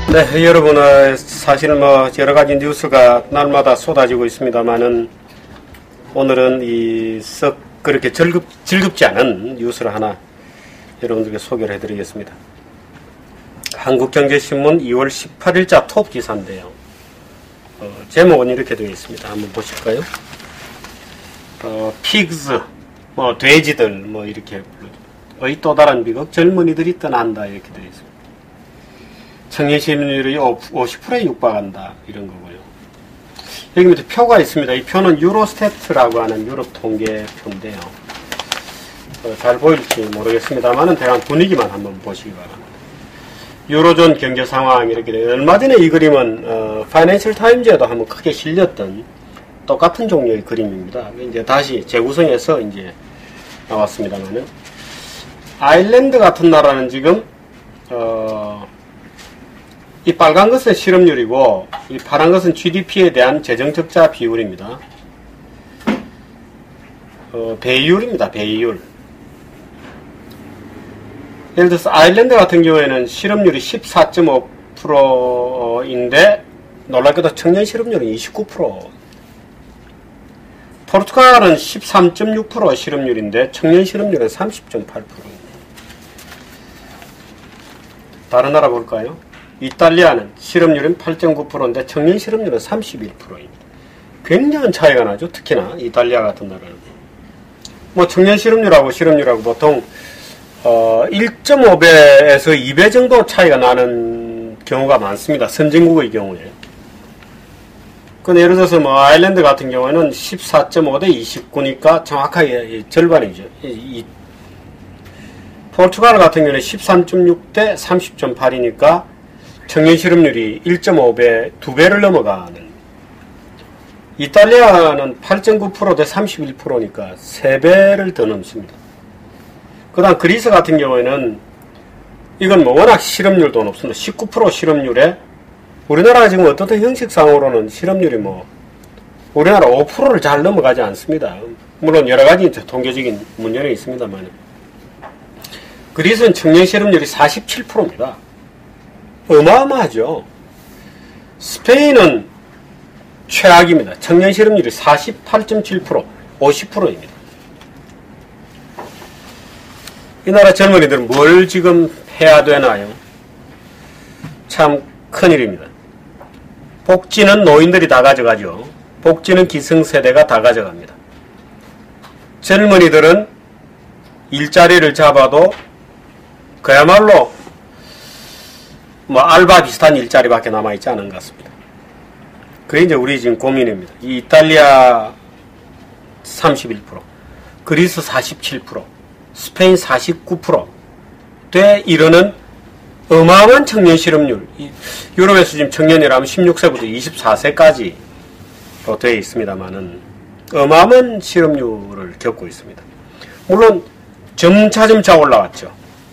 네, 여러분, 사실은 여러 가지 뉴스가 날마다 쏟아지고 있습니다만은, 오늘은 썩 그렇게 즐겁지 않은 뉴스를 하나 여러분들께 소개를 해드리겠습니다. 한국경제신문 2월 18일자 톱 기사인데요. 제목은 이렇게 되어 있습니다. 한번 보실까요? 피그스, 돼지들, 이렇게 의 또 다른 비극, 젊은이들이 떠난다, 이렇게 되어 있습니다. 청년 실업률이 50%에 육박한다, 이런 거고요. 여기 밑에 표가 있습니다. 이 표는 유로스태트라고 하는 유럽 통계표인데요. 잘 보일지 모르겠습니다만은 대강 분위기만 한번 보시기 바랍니다. 유로존 경제 상황 이렇게 돼요. 얼마 전에 이 그림은 파이낸셜 타임즈에도 한번 크게 실렸던 똑같은 종류의 그림입니다. 이제 다시 재구성해서 이제 나왔습니다만은 아일랜드 같은 나라는 지금 이 빨간 것은 실업률이고 이 파란 것은 GDP에 대한 재정적자 비율입니다. 배이율입니다. 배이율. 예를 들어서 아일랜드 같은 경우에는 실업률이 14.5%인데 놀랍게도 청년 실업률은 29%. 포르투갈은 13.6% 실업률인데 청년 실업률은 30.8%입니다. 다른 나라 볼까요? 이탈리아는 실업률은 8.9%인데 청년 실업률은 31%입니다. 굉장한 차이가 나죠. 특히나 이탈리아 같은 나라는. 청년 실업률하고 실업률하고 보통 1.5배에서 2배 정도 차이가 나는 경우가 많습니다. 선진국의 경우에. 근데 예를 들어서 아일랜드 같은 경우에는 14.5 대 29니까 정확하게 절반이죠. 포르투갈 같은 경우는 13.6 대 30.8이니까 청년 실업률이 1.5배, 2배를 넘어가는. 이탈리아는 8.9% 대 31%니까 3배를 더 넘습니다. 그 다음 그리스 같은 경우에는 이건 워낙 실업률도 높습니다. 19% 실업률에 우리나라가 지금 어떤 형식상으로는 실업률이 우리나라 5%를 잘 넘어가지 않습니다. 물론 여러 가지 통계적인 문제는 있습니다만 그리스는 청년 실업률이 47%입니다. 어마어마하죠. 스페인은 최악입니다. 청년 실업률이 48.7%, 50%입니다. 이 나라 젊은이들은 뭘 지금 해야 되나요? 참 큰일입니다. 복지는 노인들이 다 가져가죠. 복지는 기성세대가 다 가져갑니다. 젊은이들은 일자리를 잡아도 그야말로 알바 비슷한 일자리밖에 남아있지 않은 것 같습니다. 그게 이제 우리 지금 고민입니다. 이 이탈리아 31%, 그리스 47%, 스페인 49%대 이르는 어마어마한 청년 실업률. 유럽에서 지금 청년이라면 16세부터 24세까지로 되어 있습니다만은 어마어마한 실업률을 겪고 있습니다. 물론 점차 올라왔죠.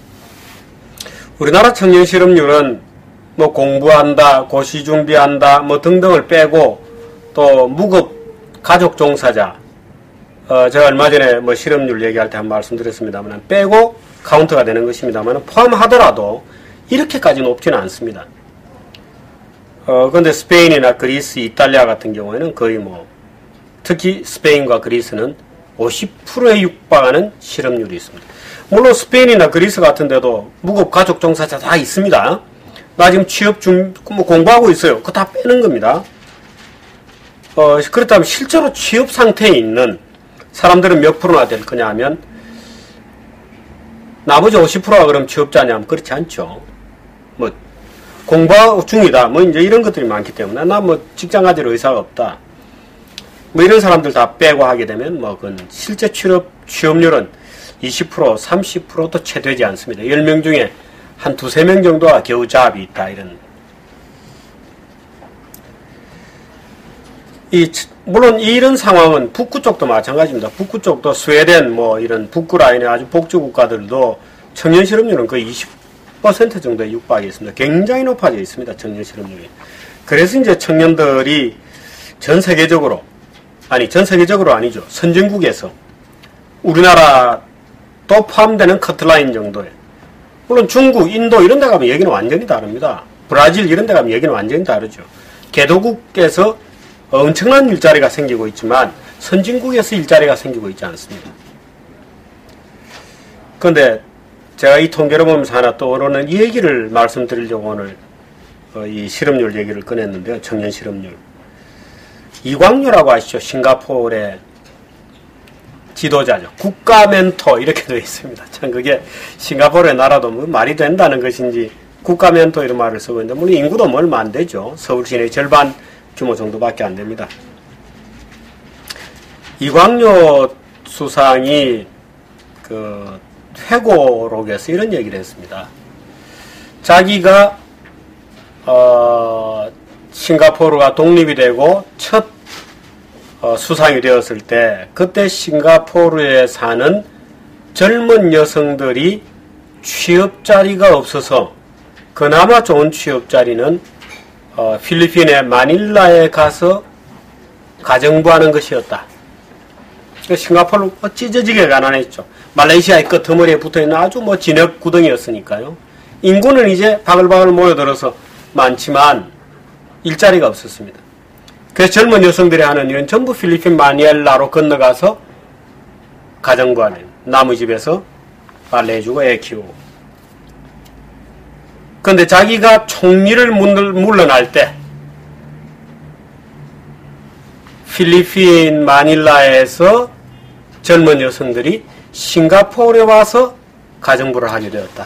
우리나라 청년 실업률은 공부한다, 고시 준비한다, 등등을 빼고 또 무급 가족 종사자, 제가 얼마 전에 실업률 얘기할 때 한 말씀드렸습니다만 빼고 카운트가 되는 것입니다만 포함하더라도 이렇게까지 높지는 않습니다. 그런데 스페인이나 그리스, 이탈리아 같은 경우에는 거의 특히 스페인과 그리스는 50%에 육박하는 실업률이 있습니다. 물론 스페인이나 그리스 같은 데도 무급 가족 종사자 다 있습니다. 나 지금 취업 공부하고 있어요. 그거 다 빼는 겁니다. 그렇다면 실제로 취업 상태에 있는 사람들은 몇 프로나 될 거냐 하면 나머지 50%가 그럼 취업자냐 하면 그렇지 않죠. 공부 중이다. 이제 이런 것들이 많기 때문에 나 직장 가질 의사가 없다. 이런 사람들 다 빼고 하게 되면 그건 실제 취업률은 20%, 30%도 채 되지 않습니다. 10명 중에 한 2-3명 정도가 겨우 잡이 있다. 물론 이런 상황은 북구 쪽도 마찬가지입니다. 북구 쪽도 스웨덴 이런 북구 라인의 아주 복지 국가들도 청년 실업률은 거의 20% 정도에 육박해 있습니다. 굉장히 높아져 있습니다. 청년 실업률이. 그래서 이제 청년들이 전 세계적으로 아니죠. 선진국에서 우리나라도 포함되는 커트라인 정도에 물론 중국, 인도 이런 데 가면 얘기는 완전히 다릅니다. 브라질 이런 데 가면 여기는 완전히 다르죠. 개도국에서 엄청난 일자리가 생기고 있지만 선진국에서 일자리가 생기고 있지 않습니다. 그런데 제가 이 통계를 보면서 하나 떠오르는 이 얘기를 말씀드리려고 오늘 이 실업률 얘기를 꺼냈는데요. 청년 실업률. 이광유라고 아시죠? 싱가포르의 지도자죠. 국가 멘토 이렇게 되어 있습니다. 참 그게 싱가포르의 나라도 뭐 말이 된다는 것인지 국가 멘토 이런 말을 쓰고 있는데 물론 인구도 뭐 얼마 안 되죠. 서울 시내 절반 규모 정도밖에 안 됩니다. 이광유 수상이 그 회고록에서 이런 얘기를 했습니다. 자기가 싱가포르가 독립이 되고 첫 수상이 되었을 때 그때 싱가포르에 사는 젊은 여성들이 취업자리가 없어서 그나마 좋은 취업자리는 필리핀의 마닐라에 가서 가정부하는 것이었다. 싱가포르 찢어지게 가난했죠. 말레이시아의 끄트머리에 붙어있는 아주 진흙 구덩이였으니까요. 인구는 이제 바글바글 모여들어서 많지만 일자리가 없었습니다. 그래서 젊은 여성들이 하는 일은 전부 필리핀 마닐라로 건너가서 가정부하는 나무집에서 빨래해주고 애 키우고. 그런데 자기가 총리를 물러날 때 필리핀 마닐라에서 젊은 여성들이 싱가포르에 와서 가정부를 하게 되었다.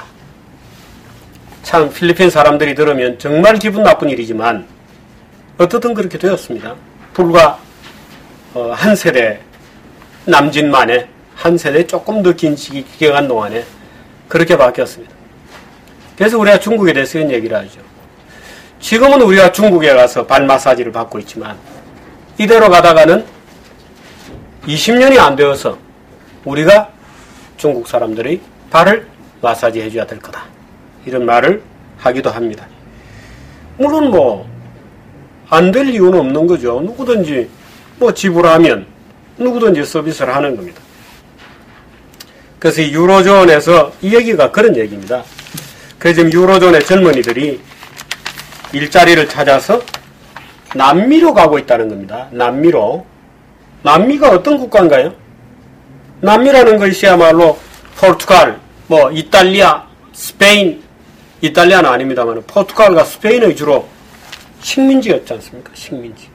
참 필리핀 사람들이 들으면 정말 기분 나쁜 일이지만 어떻든 그렇게 되었습니다. 불과 한 세대 남짓 만에 한 세대 조금 더 긴 기간 동안에 그렇게 바뀌었습니다. 그래서 우리가 중국에 대해서 이런 얘기를 하죠. 지금은 우리가 중국에 가서 발 마사지를 받고 있지만 이대로 가다가는 20년이 안 되어서 우리가 중국 사람들이 발을 마사지 해줘야 될 거다. 이런 말을 하기도 합니다. 물론 안 될 이유는 없는 거죠. 누구든지 지불하면 누구든지 서비스를 하는 겁니다. 그래서 이 유로존에서 이 얘기가 그런 얘기입니다. 그래서 지금 유로존의 젊은이들이 일자리를 찾아서 남미로 가고 있다는 겁니다. 남미로. 남미가 어떤 국가인가요? 남미라는 것이야말로 포르투갈, 이탈리아, 스페인, 이탈리아는 아닙니다만 포르투갈과 스페인의 주로 식민지였지 않습니까? 식민지.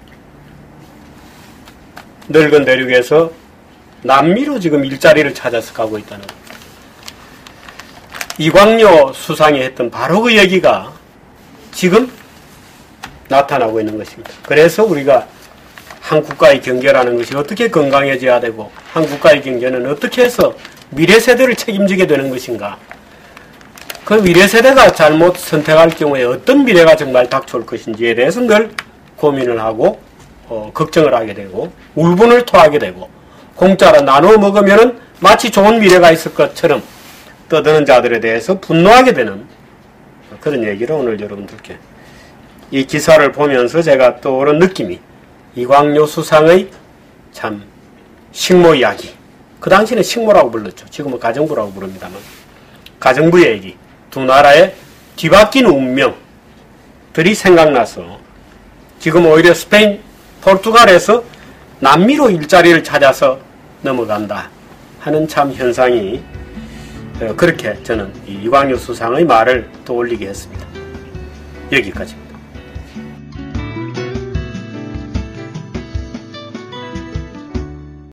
늙은 대륙에서 남미로 지금 일자리를 찾아서 가고 있다는 겁니다. 이광유 수상이 했던 바로 그 얘기가 지금 나타나고 있는 것입니다. 그래서 우리가 한 국가의 경제라는 것이 어떻게 건강해져야 되고 한 국가의 경제는 어떻게 해서 미래 세대를 책임지게 되는 것인가. 그 미래 세대가 잘못 선택할 경우에 어떤 미래가 정말 닥쳐올 것인지에 대해서 늘 고민을 하고 걱정을 하게 되고 울분을 토하게 되고 공짜로 나눠 먹으면은 마치 좋은 미래가 있을 것처럼 떠드는 자들에 대해서 분노하게 되는 그런 얘기를 오늘 여러분들께 이 기사를 보면서 제가 떠오른 느낌이 이광유 수상의 참 식모 이야기. 그 당시에는 식모라고 불렀죠. 지금은 가정부라고 부릅니다만 가정부 얘기. 두 나라의 뒤바뀐 운명들이 생각나서 지금 오히려 스페인, 포르투갈에서 남미로 일자리를 찾아서 넘어간다 하는 참 현상이 그렇게 저는 이광유 수상의 말을 떠올리게 했습니다. 여기까지.